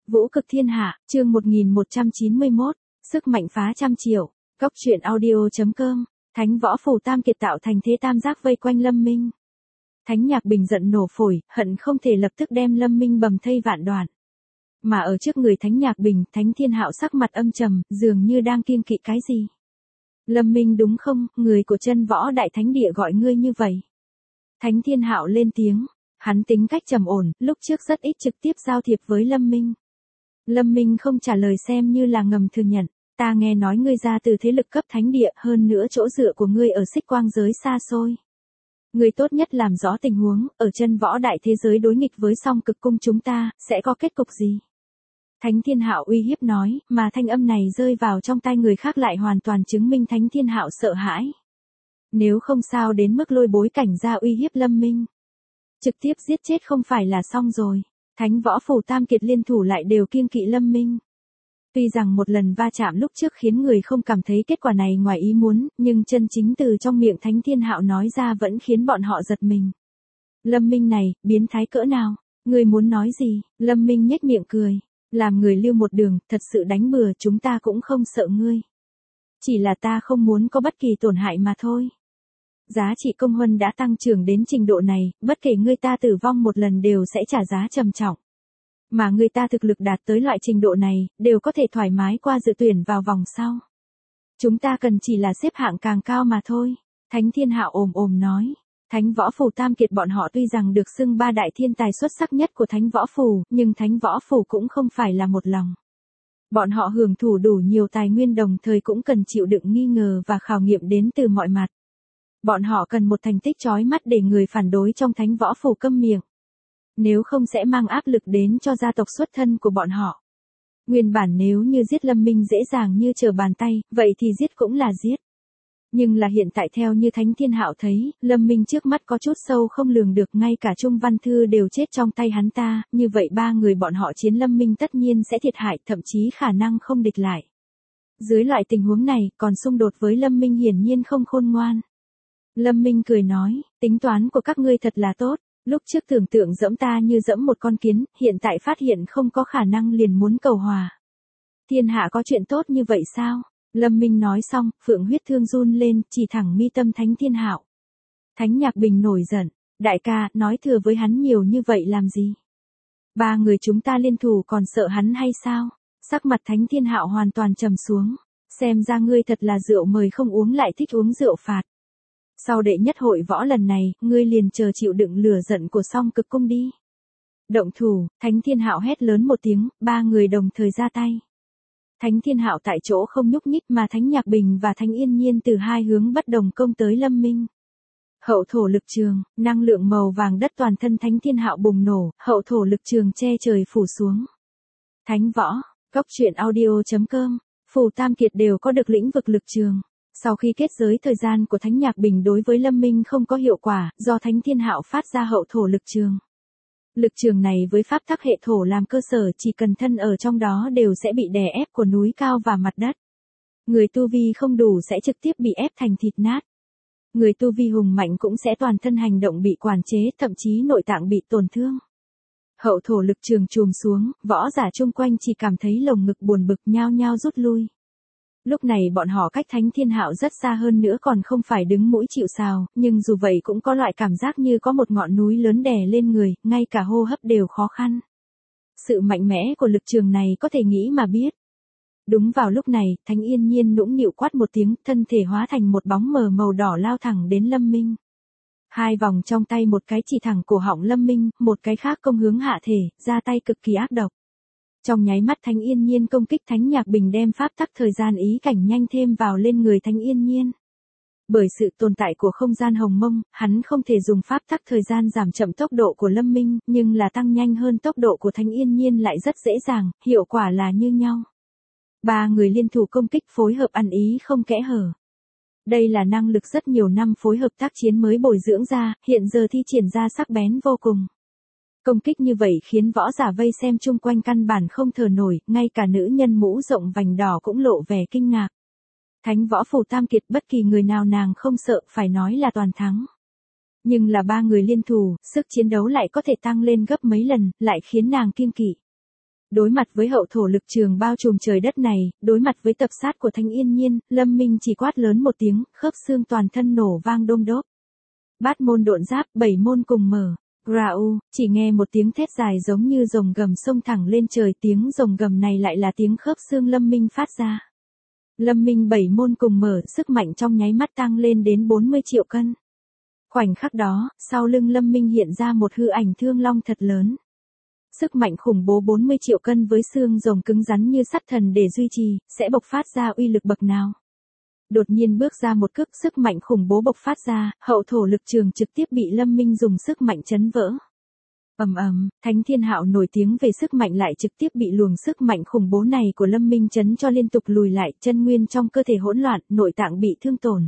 Vũ cực thiên hạ, chương 1191, sức mạnh phá trăm triệu, góc truyện audio.com, Thánh võ phù tam kiệt tạo thành thế tam giác vây quanh Lâm Minh. Thánh Nhạc Bình giận nổ phổi, hận không thể lập tức đem Lâm Minh bầm thây vạn đoạn. Mà ở trước người Thánh Nhạc Bình, Thánh Thiên Hạo sắc mặt âm trầm, dường như đang kiêng kỵ cái gì. Lâm Minh đúng không, người của chân võ đại thánh địa gọi ngươi như vậy. Thánh Thiên Hạo lên tiếng, hắn tính cách trầm ổn, lúc trước rất ít trực tiếp giao thiệp với Lâm Minh. Lâm Minh không trả lời xem như là ngầm thừa nhận, ta nghe nói ngươi ra từ thế lực cấp thánh địa, hơn nữa chỗ dựa của ngươi ở xích quang giới xa xôi. Ngươi tốt nhất làm rõ tình huống, ở chân võ đại thế giới đối nghịch với song cực cung chúng ta, sẽ có kết cục gì? Thánh Thiên Hạo uy hiếp nói, mà thanh âm này rơi vào trong tai người khác lại hoàn toàn chứng minh Thánh Thiên Hạo sợ hãi. Nếu không sao đến mức lôi bối cảnh ra uy hiếp Lâm Minh. Trực tiếp giết chết không phải là xong rồi. Thánh võ phù tam kiệt liên thủ lại đều kiêng kỵ Lâm Minh. Tuy rằng một lần va chạm lúc trước khiến người không cảm thấy kết quả này ngoài ý muốn, nhưng chân chính từ trong miệng Thánh Thiên Hạo nói ra vẫn khiến bọn họ giật mình. Lâm Minh này, biến thái cỡ nào? Người muốn nói gì? Lâm Minh nhếch miệng cười. Làm người lưu một đường, thật sự đánh bừa chúng ta cũng không sợ ngươi. Chỉ là ta không muốn có bất kỳ tổn hại mà thôi. Giá trị công huân đã tăng trưởng đến trình độ này, bất kể ngươi ta tử vong một lần đều sẽ trả giá trầm trọng. Mà người ta thực lực đạt tới loại trình độ này, đều có thể thoải mái qua dự tuyển vào vòng sau. Chúng ta cần chỉ là xếp hạng càng cao mà thôi. Thánh Thiên Hạo ồm nói. Thánh võ phù tam kiệt bọn họ tuy rằng được xưng ba đại thiên tài xuất sắc nhất của thánh võ phù, nhưng thánh võ phù cũng không phải là một lòng. Bọn họ hưởng thụ đủ nhiều tài nguyên đồng thời cũng cần chịu đựng nghi ngờ và khảo nghiệm đến từ mọi mặt. Bọn họ cần một thành tích chói mắt để người phản đối trong thánh võ phù câm miệng. Nếu không sẽ mang áp lực đến cho gia tộc xuất thân của bọn họ. Nguyên bản nếu như giết Lâm Minh dễ dàng như trở bàn tay, vậy thì giết cũng là giết. Nhưng là hiện tại theo như Thánh Thiên Hạo thấy, Lâm Minh trước mắt có chút sâu không lường được, ngay cả Trung Văn Thư đều chết trong tay hắn ta, như vậy ba người bọn họ chiến Lâm Minh tất nhiên sẽ thiệt hại, thậm chí khả năng không địch lại. Dưới loại tình huống này, còn xung đột với Lâm Minh hiển nhiên không khôn ngoan. Lâm Minh cười nói, tính toán của các ngươi thật là tốt, lúc trước tưởng tượng dẫm ta như dẫm một con kiến, hiện tại phát hiện không có khả năng liền muốn cầu hòa. Thiên hạ có chuyện tốt như vậy sao? Lâm Minh nói xong, phượng huyết thương run lên, chỉ thẳng mi tâm Thánh Thiên Hạo. Thánh Nhạc Bình nổi giận, đại ca, nói thừa với hắn nhiều như vậy làm gì? Ba người chúng ta liên thủ còn sợ hắn hay sao? Sắc mặt Thánh Thiên Hạo hoàn toàn trầm xuống, xem ra ngươi thật là rượu mời không uống lại thích uống rượu phạt. Sau đệ nhất hội võ lần này, ngươi liền chờ chịu đựng lửa giận của song cực cung đi. Động thủ, Thánh Thiên Hạo hét lớn một tiếng, ba người đồng thời ra tay. Thánh Thiên Hạo tại chỗ không nhúc nhích mà Thánh Nhạc Bình và Thánh Yên Nhiên từ hai hướng bất đồng công tới Lâm Minh. Hậu thổ lực trường, năng lượng màu vàng đất toàn thân Thánh Thiên Hạo bùng nổ, hậu thổ lực trường che trời phủ xuống. Thánh võ, góc truyện audio.com, phù tam kiệt đều có được lĩnh vực lực trường. Sau khi kết giới thời gian của Thánh Nhạc Bình đối với Lâm Minh không có hiệu quả, do Thánh Thiên Hạo phát ra hậu thổ lực trường. Lực trường này với pháp tắc hệ thổ làm cơ sở, chỉ cần thân ở trong đó đều sẽ bị đè ép của núi cao và mặt đất. Người tu vi không đủ sẽ trực tiếp bị ép thành thịt nát. Người tu vi hùng mạnh cũng sẽ toàn thân hành động bị quản chế, thậm chí nội tạng bị tổn thương. Hậu thổ lực trường trùm xuống, võ giả chung quanh chỉ cảm thấy lồng ngực buồn bực nhao nhao rút lui. Lúc này bọn họ cách Thánh Thiên Hạo rất xa, hơn nữa còn không phải đứng mũi chịu sào, nhưng dù vậy cũng có loại cảm giác như có một ngọn núi lớn đè lên người, ngay cả hô hấp đều khó khăn. Sự mạnh mẽ của lực trường này có thể nghĩ mà biết. Đúng vào lúc này, Thánh Yên Nhiên nũng nịu quát một tiếng, thân thể hóa thành một bóng mờ màu đỏ lao thẳng đến Lâm Minh. Hai vòng trong tay, một cái chỉ thẳng cổ họng Lâm Minh, một cái khác công hướng hạ thể, ra tay cực kỳ ác độc. Trong nháy mắt Thánh Yên Nhiên công kích, Thánh Nhạc Bình đem pháp tắc thời gian ý cảnh nhanh thêm vào lên người Thánh Yên Nhiên. Bởi sự tồn tại của không gian hồng mông, hắn không thể dùng pháp tắc thời gian giảm chậm tốc độ của Lâm Minh, nhưng là tăng nhanh hơn tốc độ của Thánh Yên Nhiên lại rất dễ dàng, hiệu quả là như nhau. Ba người liên thủ công kích phối hợp ăn ý không kẽ hở. Đây là năng lực rất nhiều năm phối hợp tác chiến mới bồi dưỡng ra, hiện giờ thi triển ra sắc bén vô cùng. Công kích như vậy khiến võ giả vây xem chung quanh căn bản không thở nổi, ngay cả nữ nhân mũ rộng vành đỏ cũng lộ vẻ kinh ngạc. Thánh võ phù tam kiệt bất kỳ người nào nàng không sợ, phải nói là toàn thắng. Nhưng là ba người liên thủ, sức chiến đấu lại có thể tăng lên gấp mấy lần, lại khiến nàng kiêng kỵ. Đối mặt với hậu thổ lực trường bao trùm trời đất này, đối mặt với tập sát của Thánh Yên Nhiên, Lâm Minh chỉ quát lớn một tiếng, khớp xương toàn thân nổ vang đôm đốp. Bát môn độn giáp, 7 môn cùng mở. Rau, chỉ nghe một tiếng thét dài giống như rồng gầm xông thẳng lên trời, tiếng rồng gầm này lại là tiếng khớp xương Lâm Minh phát ra. Lâm Minh 7 môn cùng mở, sức mạnh trong nháy mắt tăng lên đến 40 triệu cân. Khoảnh khắc đó, sau lưng Lâm Minh hiện ra một hư ảnh thương long thật lớn. Sức mạnh khủng bố 40 triệu cân với xương rồng cứng rắn như sắt thần để duy trì, sẽ bộc phát ra uy lực bậc nào. Đột nhiên bước ra một cước, sức mạnh khủng bố bộc phát ra, hậu thổ lực trường trực tiếp bị Lâm Minh dùng sức mạnh chấn vỡ. Ầm ầm, Thánh Thiên Hạo nổi tiếng về sức mạnh lại trực tiếp bị luồng sức mạnh khủng bố này của Lâm Minh chấn cho liên tục lùi lại, chân nguyên trong cơ thể hỗn loạn, nội tạng bị thương tổn.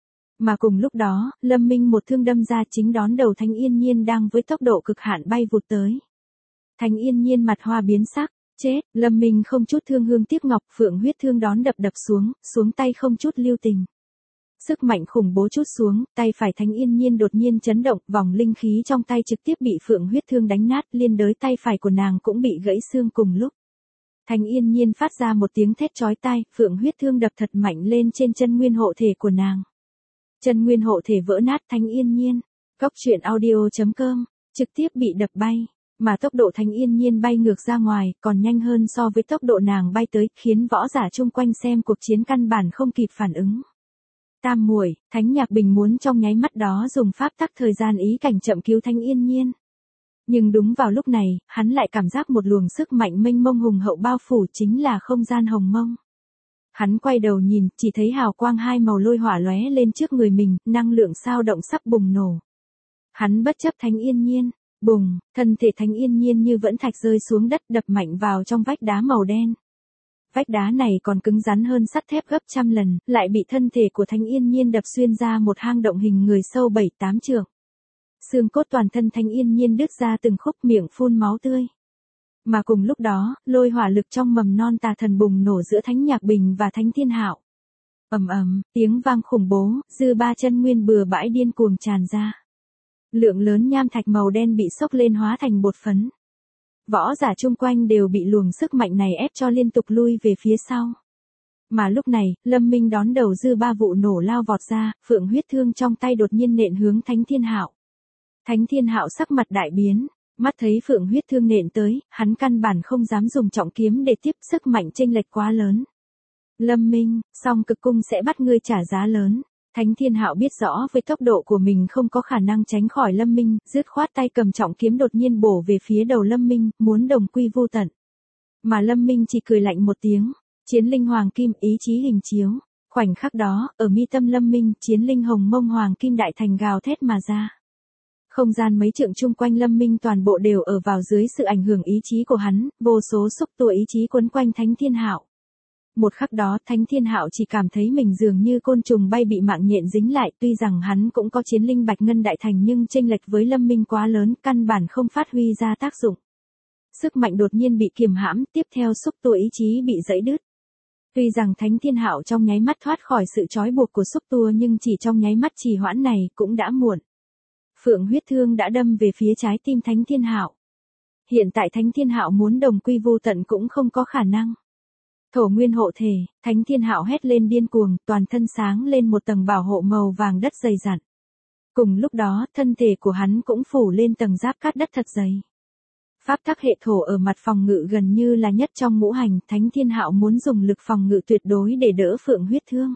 Mà cùng lúc đó, Lâm Minh một thương đâm ra chính đón đầu Thánh Yên Nhiên đang với tốc độ cực hạn bay vụt tới. Thánh Yên Nhiên mặt hoa biến sắc, chết, Lâm Minh không chút thương hương tiếc ngọc, phượng huyết thương đón đập xuống tay không chút lưu tình. Sức mạnh khủng bố chút xuống, tay phải Thánh Yên Nhiên đột nhiên chấn động, vòng linh khí trong tay trực tiếp bị phượng huyết thương đánh nát, liên đới tay phải của nàng cũng bị gãy xương cùng lúc. Thánh Yên Nhiên phát ra một tiếng thét chói tai, phượng huyết thương đập thật mạnh lên trên chân nguyên hộ thể của nàng. Chân nguyên hộ thể vỡ nát. Thánh Yên Nhiên, goctruyện.audio.com, trực tiếp bị đập bay. Mà tốc độ Thánh Yên Nhiên bay ngược ra ngoài, còn nhanh hơn so với tốc độ nàng bay tới, khiến võ giả chung quanh xem cuộc chiến căn bản không kịp phản ứng. Tam muội, Thánh Nhạc Bình muốn trong nháy mắt đó dùng pháp tắc thời gian ý cảnh chậm cứu Thánh Yên Nhiên. Nhưng đúng vào lúc này, hắn lại cảm giác một luồng sức mạnh mênh mông hùng hậu bao phủ, chính là không gian hồng mông. Hắn quay đầu nhìn, chỉ thấy hào quang hai màu lôi hỏa lóe lên trước người mình, năng lượng sao động sắp bùng nổ. Hắn bất chấp Thánh Yên Nhiên. Bùng, thân thể Thánh Yên Nhiên như vẫn thạch rơi xuống đất, đập mạnh vào trong vách đá màu đen. Vách đá này còn cứng rắn hơn sắt thép gấp trăm lần, lại bị thân thể của Thánh Yên Nhiên đập xuyên ra một hang động hình người sâu 7-8 trượng. Xương cốt toàn thân Thánh Yên Nhiên đứt ra từng khúc, miệng phun máu tươi. Mà cùng lúc đó, lôi hỏa lực trong mầm non tà thần bùng nổ giữa Thánh Nhạc Bình và Thánh Thiên Hạo. Ầm ầm, tiếng vang khủng bố, dư ba chân nguyên bừa bãi điên cuồng tràn ra. Lượng lớn nham thạch màu đen bị sốc lên hóa thành bột phấn. Võ giả chung quanh đều bị luồng sức mạnh này ép cho liên tục lui về phía sau. Mà lúc này, Lâm Minh đón đầu dư ba vụ nổ lao vọt ra, phượng huyết thương trong tay đột nhiên nện hướng Thánh Thiên Hạo. Thánh Thiên Hạo sắc mặt đại biến, mắt thấy phượng huyết thương nện tới, hắn căn bản không dám dùng trọng kiếm để tiếp, sức mạnh chênh lệch quá lớn. Lâm Minh, song cực cung sẽ bắt ngươi trả giá lớn. Thánh Thiên Hạo biết rõ với tốc độ của mình không có khả năng tránh khỏi Lâm Minh, dứt khoát tay cầm trọng kiếm đột nhiên bổ về phía đầu Lâm Minh, muốn đồng quy vu tận. Mà Lâm Minh chỉ cười lạnh một tiếng, chiến linh hoàng kim, ý chí hình chiếu. Khoảnh khắc đó, ở mi tâm Lâm Minh, chiến linh hồng mông hoàng kim đại thành gào thét mà ra. Không gian mấy trượng chung quanh Lâm Minh toàn bộ đều ở vào dưới sự ảnh hưởng ý chí của hắn, vô số xúc tua ý chí quấn quanh Thánh Thiên Hạo. Một khắc đó, Thánh Thiên Hạo chỉ cảm thấy mình dường như côn trùng bay bị mạng nhện dính lại, tuy rằng hắn cũng có chiến linh bạch ngân đại thành nhưng chênh lệch với Lâm Minh quá lớn, căn bản không phát huy ra tác dụng. Sức mạnh đột nhiên bị kiềm hãm, tiếp theo xúc tua ý chí bị gãy đứt. Tuy rằng Thánh Thiên Hạo trong nháy mắt thoát khỏi sự trói buộc của xúc tua nhưng chỉ trong nháy mắt trì hoãn này cũng đã muộn. Phượng huyết thương đã đâm về phía trái tim Thánh Thiên Hạo. Hiện tại Thánh Thiên Hạo muốn đồng quy vu tận cũng không có khả năng. Thổ nguyên hộ thể, Thánh Thiên Hạo hét lên điên cuồng, toàn thân sáng lên một tầng bảo hộ màu vàng đất dày dặn. Cùng lúc đó, thân thể của hắn cũng phủ lên tầng giáp cát đất thật dày. Pháp tắc hệ thổ ở mặt phòng ngự gần như là nhất trong ngũ hành, Thánh Thiên Hạo muốn dùng lực phòng ngự tuyệt đối để đỡ phượng huyết thương.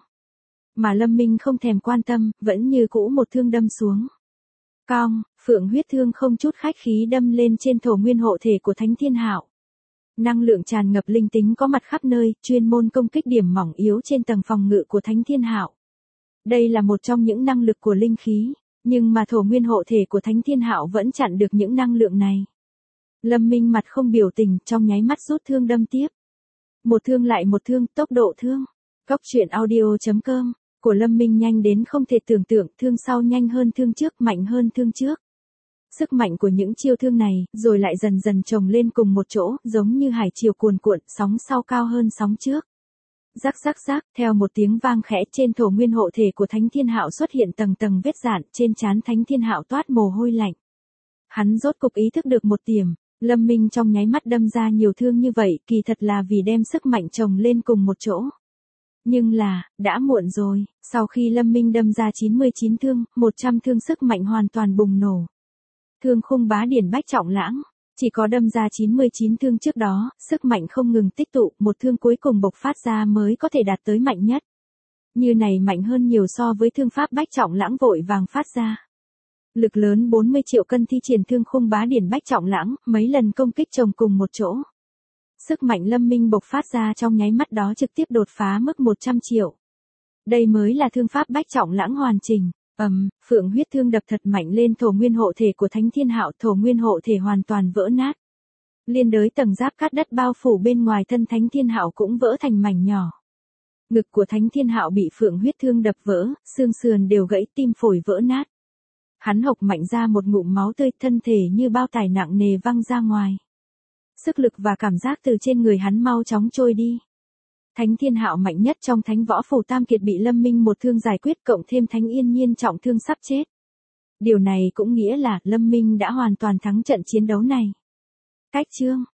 Mà Lâm Minh không thèm quan tâm, vẫn như cũ một thương đâm xuống. Cong, phượng huyết thương không chút khách khí đâm lên trên thổ nguyên hộ thể của Thánh Thiên Hạo. Năng lượng tràn ngập linh tính có mặt khắp nơi, chuyên môn công kích điểm mỏng yếu trên tầng phòng ngự của Thánh Thiên Hạo. Đây là một trong những năng lực của linh khí, nhưng mà thổ nguyên hộ thể của Thánh Thiên Hạo vẫn chặn được những năng lượng này. Lâm Minh mặt không biểu tình, trong nháy mắt rút thương đâm tiếp. Một thương lại một thương, tốc độ thương. Goctruyện.audio.com, của Lâm Minh nhanh đến không thể tưởng tượng, thương sau nhanh hơn thương trước, mạnh hơn thương trước. Sức mạnh của những chiêu thương này, rồi lại dần dần chồng lên cùng một chỗ, giống như hải triều cuồn cuộn, sóng sau cao hơn sóng trước. Rắc rắc rắc, theo một tiếng vang khẽ, trên thổ nguyên hộ thể của Thánh Thiên Hạo xuất hiện tầng tầng vết rạn, trên trán Thánh Thiên Hạo toát mồ hôi lạnh. Hắn rốt cục ý thức được một điểm, Lâm Minh trong nháy mắt đâm ra nhiều thương như vậy, kỳ thật là vì đem sức mạnh chồng lên cùng một chỗ. Nhưng là, đã muộn rồi, sau khi Lâm Minh đâm ra 99 thương, 100 thương sức mạnh hoàn toàn bùng nổ. Thương khung bá điển bách trọng lãng, chỉ có đâm ra 99 thương trước đó, sức mạnh không ngừng tích tụ, một thương cuối cùng bộc phát ra mới có thể đạt tới mạnh nhất. Như này mạnh hơn nhiều so với thương pháp bách trọng lãng vội vàng phát ra. Lực lớn 40 triệu cân thi triển thương khung bá điển bách trọng lãng, mấy lần công kích chồng cùng một chỗ. Sức mạnh Lâm Minh bộc phát ra trong nháy mắt đó trực tiếp đột phá mức 100 triệu. Đây mới là thương pháp bách trọng lãng hoàn chỉnh. Phượng huyết thương đập thật mạnh lên thổ nguyên hộ thể của Thánh Thiên Hạo, thổ nguyên hộ thể hoàn toàn vỡ nát. Liên đới tầng giáp cát đất bao phủ bên ngoài thân Thánh Thiên Hạo cũng vỡ thành mảnh nhỏ. Ngực của Thánh Thiên Hạo bị phượng huyết thương đập vỡ, xương sườn đều gãy, tim phổi vỡ nát. Hắn hộc mạnh ra một ngụm máu tươi, thân thể như bao tải nặng nề văng ra ngoài. Sức lực và cảm giác từ trên người hắn mau chóng trôi đi. Thánh Thiên Hạo mạnh nhất trong Thánh Võ Phù Tam Kiệt bị Lâm Minh một thương giải quyết, cộng thêm Thánh Yên Nhiên trọng thương sắp chết. Điều này cũng nghĩa là Lâm Minh đã hoàn toàn thắng trận chiến đấu này. Cách chương